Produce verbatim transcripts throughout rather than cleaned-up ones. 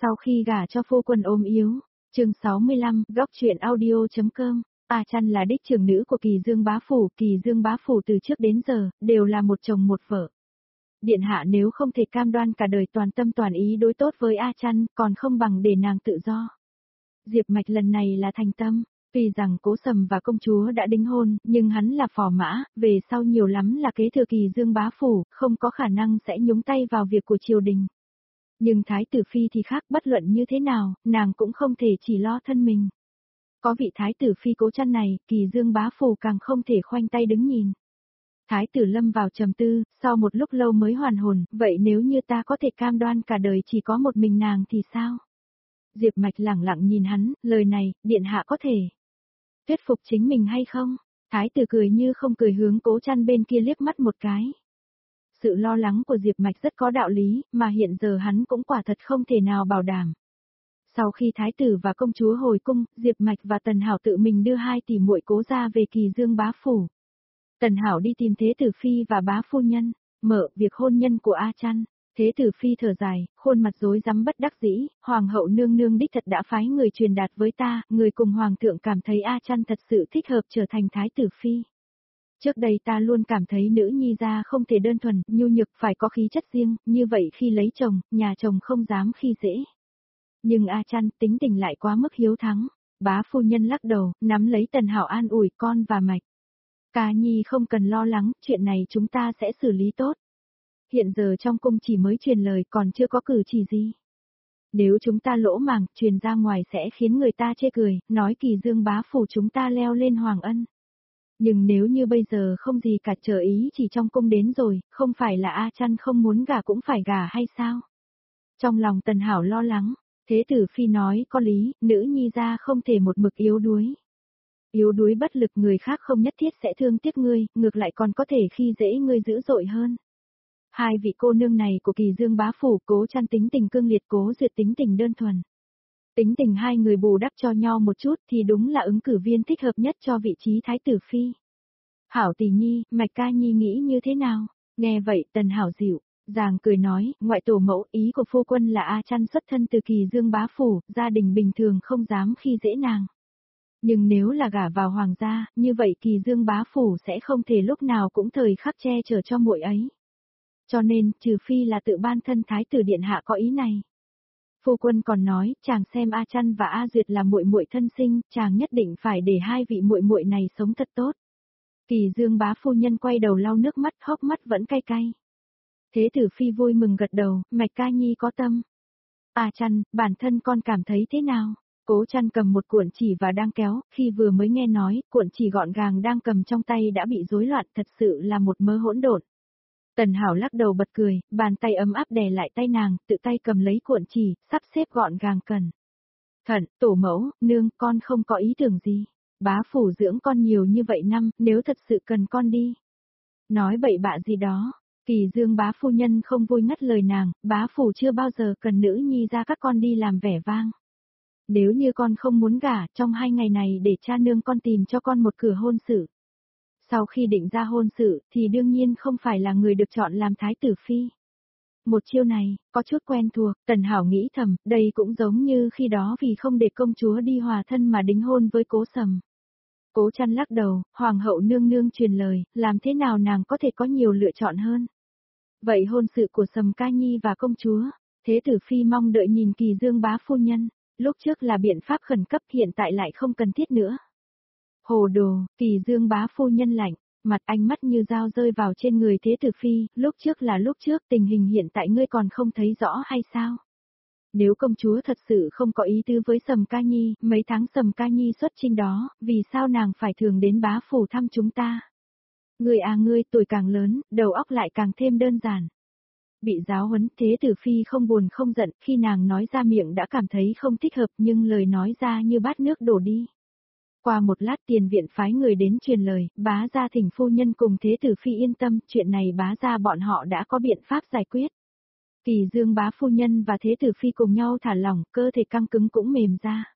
Sau khi gả cho phu quân ốm yếu, chương sáu mươi lăm, góc truyện audio.com, A Chăn là đích trưởng nữ của Kỳ Dương bá phủ, Kỳ Dương bá phủ từ trước đến giờ, đều là một chồng một vợ. Điện hạ nếu không thể cam đoan cả đời toàn tâm toàn ý đối tốt với A Chăn, còn không bằng để nàng tự do. Diệp Mạch lần này là thành tâm, tuy rằng Cố Sầm và công chúa đã đính hôn, nhưng hắn là phò mã, về sau nhiều lắm là kế thừa Kỳ Dương bá phủ, không có khả năng sẽ nhúng tay vào việc của triều đình. Nhưng Thái tử Phi thì khác, bất luận như thế nào, nàng cũng không thể chỉ lo thân mình. Có vị Thái tử Phi Cố Chăn này, Kỳ Dương bá phủ càng không thể khoanh tay đứng nhìn. Thái tử lâm vào trầm tư, sau một lúc lâu mới hoàn hồn, vậy nếu như ta có thể cam đoan cả đời chỉ có một mình nàng thì sao? Diệp Mạch lẳng lặng nhìn hắn, lời này, điện hạ có thể thuyết phục chính mình hay không? Thái tử cười như không cười hướng Cố Chăn bên kia liếc mắt một cái. Sự lo lắng của Diệp Mạch rất có đạo lý, mà hiện giờ hắn cũng quả thật không thể nào bảo đảm. Sau khi thái tử và công chúa hồi cung, Diệp Mạch và Tần Hảo tự mình đưa hai tỷ muội Cố gia về Kỳ Dương bá phủ. Tần Hảo đi tìm Thế tử Phi và bá phu nhân, mở việc hôn nhân của A Chăn. Thế tử Phi thở dài, khuôn mặt rối rắm bất đắc dĩ, Hoàng hậu nương nương đích thật đã phái người truyền đạt với ta, người cùng Hoàng thượng cảm thấy A Chăn thật sự thích hợp trở thành Thái tử Phi. Trước đây ta luôn cảm thấy nữ nhi gia không thể đơn thuần, nhu nhược phải có khí chất riêng, như vậy khi lấy chồng, nhà chồng không dám khi dễ. Nhưng A Chăn tính tình lại quá mức hiếu thắng, bá phu nhân lắc đầu, nắm lấy Tần Hảo an ủi con và Mạch. Ca nhi không cần lo lắng, chuyện này chúng ta sẽ xử lý tốt. Hiện giờ trong cung chỉ mới truyền lời còn chưa có cử chỉ gì. Nếu chúng ta lỗ màng, truyền ra ngoài sẽ khiến người ta chê cười, nói Kỳ Dương bá phủ chúng ta leo lên hoàng ân. Nhưng nếu như bây giờ không gì cả chờ ý chỉ trong cung đến rồi, không phải là A Chăn không muốn gả cũng phải gả hay sao? Trong lòng Tần Hảo lo lắng, Thế tử Phi nói có lý, nữ nhi gia không thể một mực yếu đuối. Yếu đuối bất lực người khác không nhất thiết sẽ thương tiếc ngươi, ngược lại còn có thể khi dễ ngươi dữ dội hơn. Hai vị cô nương này của Kỳ Dương bá phủ, Cố Chăn tính tình cương liệt, Cố Duyệt tính tình đơn thuần. Tính tình hai người bù đắp cho nhau một chút thì đúng là ứng cử viên thích hợp nhất cho vị trí Thái tử Phi. Hảo tỷ nhi, Mạch ca nhi nghĩ như thế nào? Nghe vậy Tần Hảo dịu dàng cười nói, ngoại tổ mẫu, ý của phu quân là A Chăn xuất thân từ Kỳ Dương bá phủ, gia đình bình thường không dám khi dễ nàng. Nhưng nếu là gả vào hoàng gia, như vậy Kỳ Dương bá phủ sẽ không thể lúc nào cũng thời khắc che chở cho muội ấy. Cho nên, trừ phi là tự ban thân Thái tử điện hạ có ý này. Phu quân còn nói, chàng xem A Chăn và A Duyệt là muội muội thân sinh, chàng nhất định phải để hai vị muội muội này sống thật tốt. Kỳ Dương bá phu nhân quay đầu lau nước mắt, hốc mắt vẫn cay cay. Thế tử Phi vui mừng gật đầu, Mạch ca nhi có tâm. A Chăn, bản thân con cảm thấy thế nào? Cố Chăn cầm một cuộn chỉ và đang kéo, khi vừa mới nghe nói, cuộn chỉ gọn gàng đang cầm trong tay đã bị rối loạn, thật sự là một mớ hỗn độn. Tần Hảo lắc đầu bật cười, bàn tay ấm áp đè lại tay nàng, tự tay cầm lấy cuộn chỉ, sắp xếp gọn gàng cẩn thận, tổ mẫu, nương, con không có ý tưởng gì. Bá phủ dưỡng con nhiều như vậy năm, nếu thật sự cần con đi. Nói bậy bạ gì đó, Kỳ Dương bá phu nhân không vui ngắt lời nàng, bá phủ chưa bao giờ cần nữ nhi ra các con đi làm vẻ vang. Nếu như con không muốn gả, trong hai ngày này để cha nương con tìm cho con một cửa hôn sự. Sau khi định ra hôn sự, thì đương nhiên không phải là người được chọn làm Thái tử Phi. Một chiêu này, có chút quen thuộc, Tần Hảo nghĩ thầm, đây cũng giống như khi đó vì không để công chúa đi hòa thân mà đính hôn với Cố Sầm. Cố Chăn lắc đầu, Hoàng hậu nương nương truyền lời, làm thế nào nàng có thể có nhiều lựa chọn hơn. Vậy hôn sự của Sầm ca nhi và công chúa, Thế tử Phi mong đợi nhìn Kỳ Dương bá phu nhân, lúc trước là biện pháp khẩn cấp hiện tại lại không cần thiết nữa. Hồ đồ, Kỳ Dương bá phu nhân lạnh, mặt ánh mắt như dao rơi vào trên người Thế tử Phi, lúc trước là lúc trước, tình hình hiện tại ngươi còn không thấy rõ hay sao? Nếu công chúa thật sự không có ý tứ với Sầm ca nhi, mấy tháng Sầm ca nhi xuất chinh đó, vì sao nàng phải thường đến bá phủ thăm chúng ta? Ngươi à ngươi, tuổi càng lớn, đầu óc lại càng thêm đơn giản. Bị giáo huấn, Thế tử Phi không buồn không giận, khi nàng nói ra miệng đã cảm thấy không thích hợp nhưng lời nói ra như bát nước đổ đi. Qua một lát tiền viện phái người đến truyền lời, bá gia thỉnh phu nhân cùng Thế tử Phi yên tâm, chuyện này bá gia bọn họ đã có biện pháp giải quyết. Kỳ Dương bá phu nhân và Thế tử Phi cùng nhau thả lỏng, cơ thể căng cứng cũng mềm ra.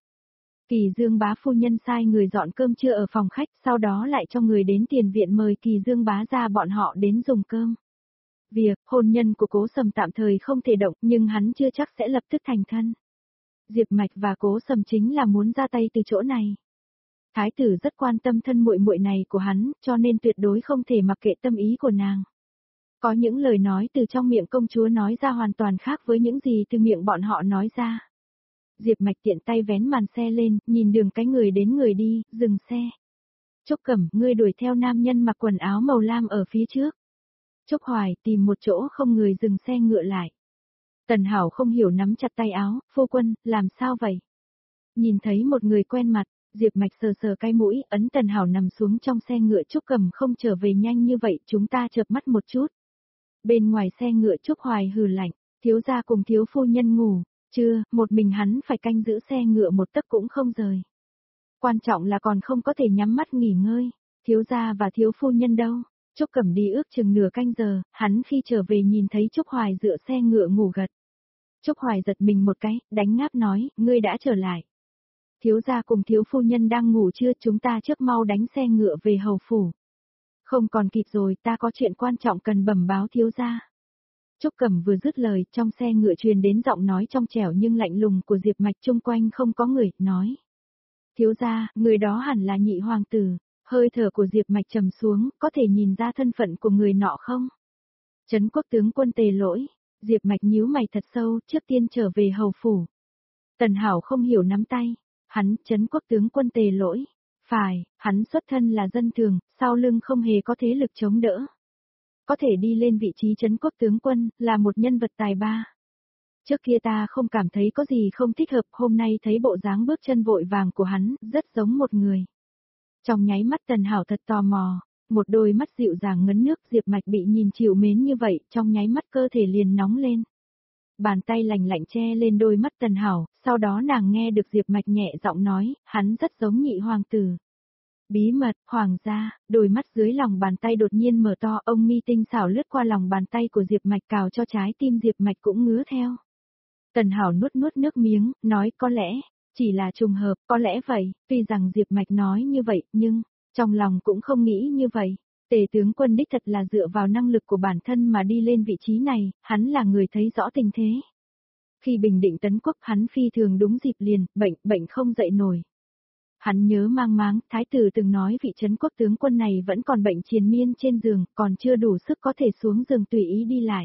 Kỳ Dương bá phu nhân sai người dọn cơm trưa ở phòng khách, sau đó lại cho người đến tiền viện mời Kỳ Dương bá gia bọn họ đến dùng cơm. Việc hôn nhân của Cố Sầm tạm thời không thể động, nhưng hắn chưa chắc sẽ lập tức thành thân. Diệp Mạch và Cố Sầm chính là muốn ra tay từ chỗ này. Thái tử rất quan tâm thân muội muội này của hắn, cho nên tuyệt đối không thể mặc kệ tâm ý của nàng. Có những lời nói từ trong miệng công chúa nói ra hoàn toàn khác với những gì từ miệng bọn họ nói ra. Diệp Mạch tiện tay vén màn xe lên, nhìn đường cái người đến người đi, dừng xe. Trúc Cẩm, ngươi đuổi theo nam nhân mặc quần áo màu lam ở phía trước. Trúc Hoài tìm một chỗ không người dừng xe ngựa lại. Tần Hảo không hiểu nắm chặt tay áo, phu quân, làm sao vậy? Nhìn thấy một người quen mặt, Diệp Mạch sờ sờ cái mũi, ấn Tần Hảo nằm xuống trong xe ngựa. Trúc Cẩm không trở về nhanh như vậy, chúng ta chợp mắt một chút. Bên ngoài xe ngựa Trúc Hoài hừ lạnh, thiếu gia cùng thiếu phu nhân ngủ, chưa, một mình hắn phải canh giữ xe ngựa một tấc cũng không rời. Quan trọng là còn không có thể nhắm mắt nghỉ ngơi, thiếu gia và thiếu phu nhân đâu? Trúc Cẩm đi ước chừng nửa canh giờ, hắn khi trở về nhìn thấy Trúc Hoài dựa xe ngựa ngủ gật. Trúc Hoài giật mình một cái, đánh ngáp nói, ngươi đã trở lại. Thiếu gia cùng thiếu phu nhân đang ngủ chưa, chúng ta trước mau đánh xe ngựa về hầu phủ. Không còn kịp rồi, ta có chuyện quan trọng cần bẩm báo thiếu gia. Trúc Cẩm vừa dứt lời, trong xe ngựa truyền đến giọng nói trong trẻo nhưng lạnh lùng của Diệp Mạch, chung quanh không có người, nói. Thiếu gia, người đó hẳn là nhị hoàng tử. Hơi thở của Diệp Mạch trầm xuống, có thể nhìn ra thân phận của người nọ không? Trấn quốc tướng quân Tề Lỗi. Diệp Mạch nhíu mày thật sâu, trước tiên trở về hầu phủ. Tần Hảo không hiểu nắm tay. Hắn, Trấn quốc tướng quân Tề Lỗi. Phải, hắn xuất thân là dân thường, sau lưng không hề có thế lực chống đỡ. Có thể đi lên vị trí Trấn quốc tướng quân, là một nhân vật tài ba. Trước kia ta không cảm thấy có gì không thích hợp, hôm nay thấy bộ dáng bước chân vội vàng của hắn, rất giống một người. Trong nháy mắt Tần Hảo thật tò mò, một đôi mắt dịu dàng ngấn nước. Diệp Mạch bị nhìn chịu mến như vậy, trong nháy mắt cơ thể liền nóng lên. Bàn tay lạnh lạnh che lên đôi mắt Tần Hảo, sau đó nàng nghe được Diệp Mạch nhẹ giọng nói, hắn rất giống nhị hoàng tử. Bí mật, hoàng gia, đôi mắt dưới lòng bàn tay đột nhiên mở to, ông mi tinh xảo lướt qua lòng bàn tay của Diệp Mạch cào cho trái tim Diệp Mạch cũng ngứa theo. Tần Hảo nuốt nuốt nước miếng, nói có lẽ, chỉ là trùng hợp, có lẽ vậy, tuy rằng Diệp Mạch nói như vậy, nhưng, trong lòng cũng không nghĩ như vậy. Tề tướng quân đích thật là dựa vào năng lực của bản thân mà đi lên vị trí này, hắn là người thấy rõ tình thế. Khi bình định tấn quốc hắn phi thường đúng dịp liền, bệnh, bệnh không dậy nổi. Hắn nhớ mang máng, thái tử từng nói vị trấn quốc tướng quân này vẫn còn bệnh triền miên trên giường, còn chưa đủ sức có thể xuống giường tùy ý đi lại.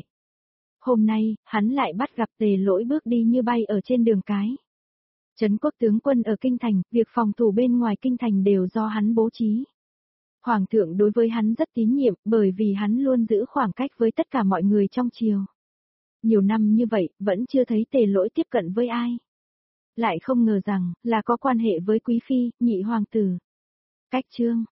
Hôm nay, hắn lại bắt gặp Tề Lỗi bước đi như bay ở trên đường cái. Trấn quốc tướng quân ở kinh thành, việc phòng thủ bên ngoài kinh thành đều do hắn bố trí. Hoàng thượng đối với hắn rất tín nhiệm, bởi vì hắn luôn giữ khoảng cách với tất cả mọi người trong triều. Nhiều năm như vậy, vẫn chưa thấy Tề Lỗi tiếp cận với ai. Lại không ngờ rằng, là có quan hệ với quý phi, nhị hoàng tử. Cách chương